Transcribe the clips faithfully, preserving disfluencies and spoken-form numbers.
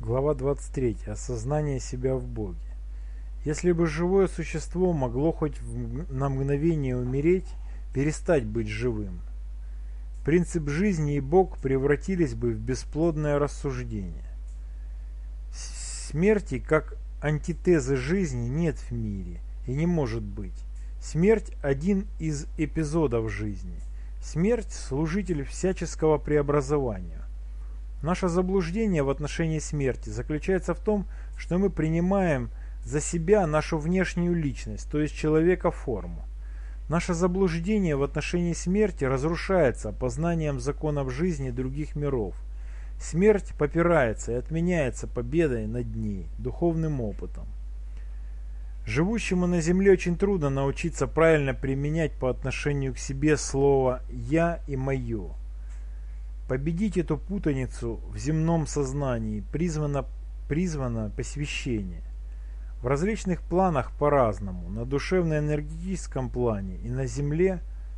Глава двадцать три. Осознание себя в Боге. Если бы живое существо могло хоть на мгновение умереть, перестать быть живым, принцип жизни и Бог превратились бы в бесплодное рассуждение. Смерти как антитезы жизни нет в мире и не может быть. Смерть – один из эпизодов жизни. Смерть – служитель всяческого преобразования. Наше заблуждение в отношении смерти заключается в том, что мы принимаем за себя нашу внешнюю личность, то есть человека-форму. Наше заблуждение в отношении смерти разрушается познанием законов жизни других миров. Смерть попирается и отменяется победой над ней, духовным опытом. Живущему на земле очень трудно научиться правильно применять по отношению к себе слово «я» и «моё». Победить эту путаницу в земном сознании призвано, призвано посвящение. В различных планах по-разному, на душевно-энергетическом плане и на земле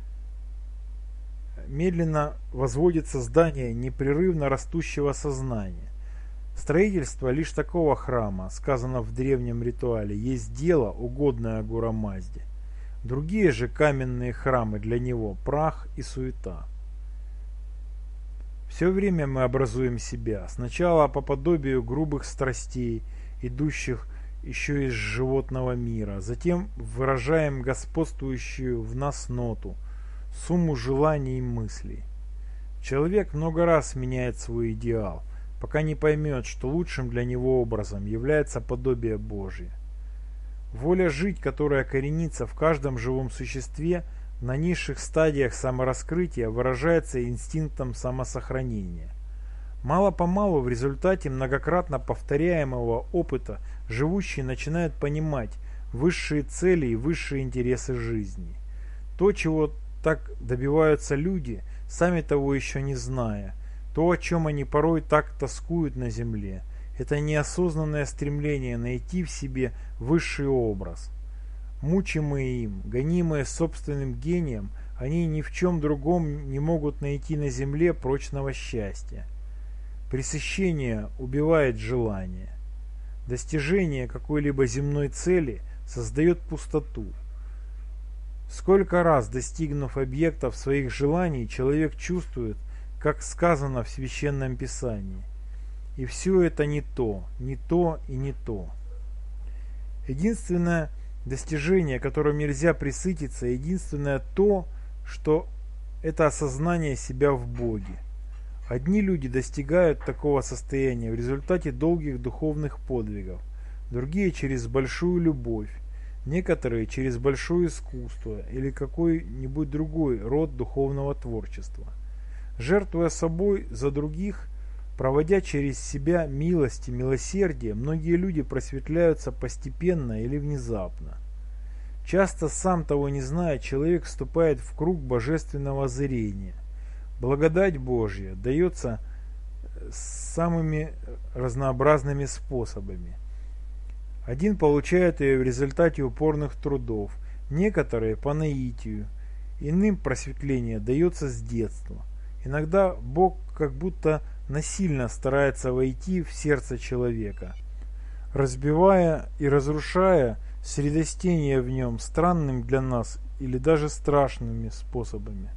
медленно возводится здание непрерывно растущего сознания. Строительство лишь такого храма, сказано в древнем ритуале, есть дело, угодное Агура Мазде. Другие же каменные храмы для него – прах и суета. Все время мы образуем себя, сначала по подобию грубых страстей, идущих еще из животного мира, затем выражаем господствующую в нас ноту, сумму желаний и мыслей. Человек много раз меняет свой идеал, пока не поймет, что лучшим для него образом является подобие Божие. Воля жить, которая коренится в каждом живом существе, на низших стадиях самораскрытия выражается инстинктом самосохранения. Мало-помалу в результате многократно повторяемого опыта живущий начинает понимать высшие цели и высшие интересы жизни. То, чего так добиваются люди, сами того еще не зная, то, о чем они порой так тоскуют на земле, это неосознанное стремление найти в себе высший образ. Мучимые им, гонимые собственным гением, они ни в чем другом не могут найти на земле прочного счастья. Пресыщение убивает желание. Достижение какой-либо земной цели создает пустоту. Сколько раз, достигнув объектов своих желаний, человек чувствует, как сказано в Священном Писании: «И все это не то, не то и не то». Единственное достижение, которым нельзя пресытиться, единственное то, что это осознание себя в Боге. Одни люди достигают такого состояния в результате долгих духовных подвигов, другие через большую любовь, некоторые через большое искусство или какой-нибудь другой род духовного творчества. Жертвуя собой за других, проводя через себя милость и милосердие, многие люди просветляются постепенно или внезапно. Часто, сам того не зная, человек вступает в круг божественного озарения. Благодать Божья дается самыми разнообразными способами. Один получает ее в результате упорных трудов, некоторые по наитию, иным просветление дается с детства. Иногда Бог как будто насильно старается войти в сердце человека, разбивая и разрушая средостение в нем странным для нас или даже страшными способами.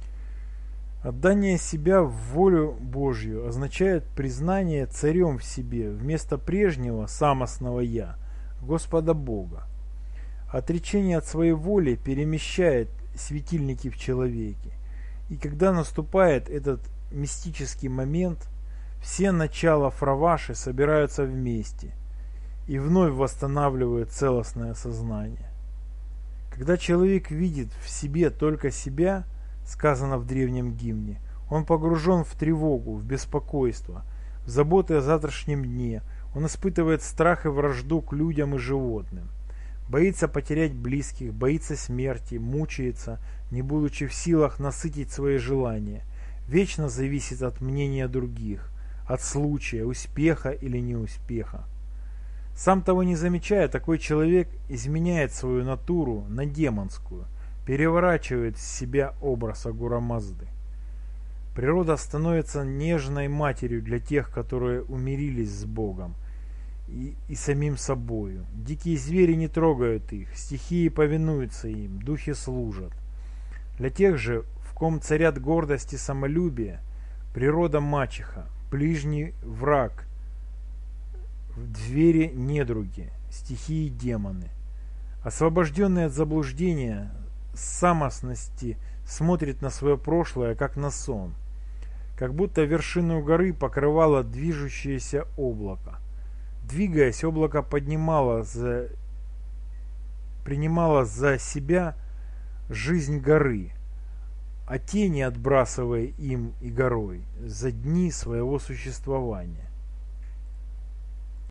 Отдание себя в волю Божью означает признание царем в себе вместо прежнего самостного «я» Господа Бога. Отречение от своей воли перемещает светильники в человеке. И когда наступает этот мистический момент, все начала Фраваши собираются вместе и вновь восстанавливают целостное сознание. Когда человек видит в себе только себя, сказано в древнем гимне, он погружен в тревогу, в беспокойство, в заботы о завтрашнем дне, он испытывает страх и вражду к людям и животным. Боится потерять близких, боится смерти, мучается, не будучи в силах насытить свои желания, вечно зависит от мнения других, от случая, успеха или неуспеха. Сам того не замечая, такой человек изменяет свою натуру на демонскую, переворачивает с себя образ Агура Мазды. Природа становится нежной матерью для тех, которые умирились с Богом и, и самим собою. Дикие звери не трогают их, стихии повинуются им, духи служат. Для тех же, в ком царят гордость и самолюбие, природа мачеха, ближний враг, звери недруги, стихии демоны. Освобожденный от заблуждения, самостности, смотрит на свое прошлое, как на сон, как будто вершину горы покрывало движущееся облако. Двигаясь, облако поднимало за... принимало за себя жизнь горы, а тени, отбрасывая им и горой, за дни своего существования.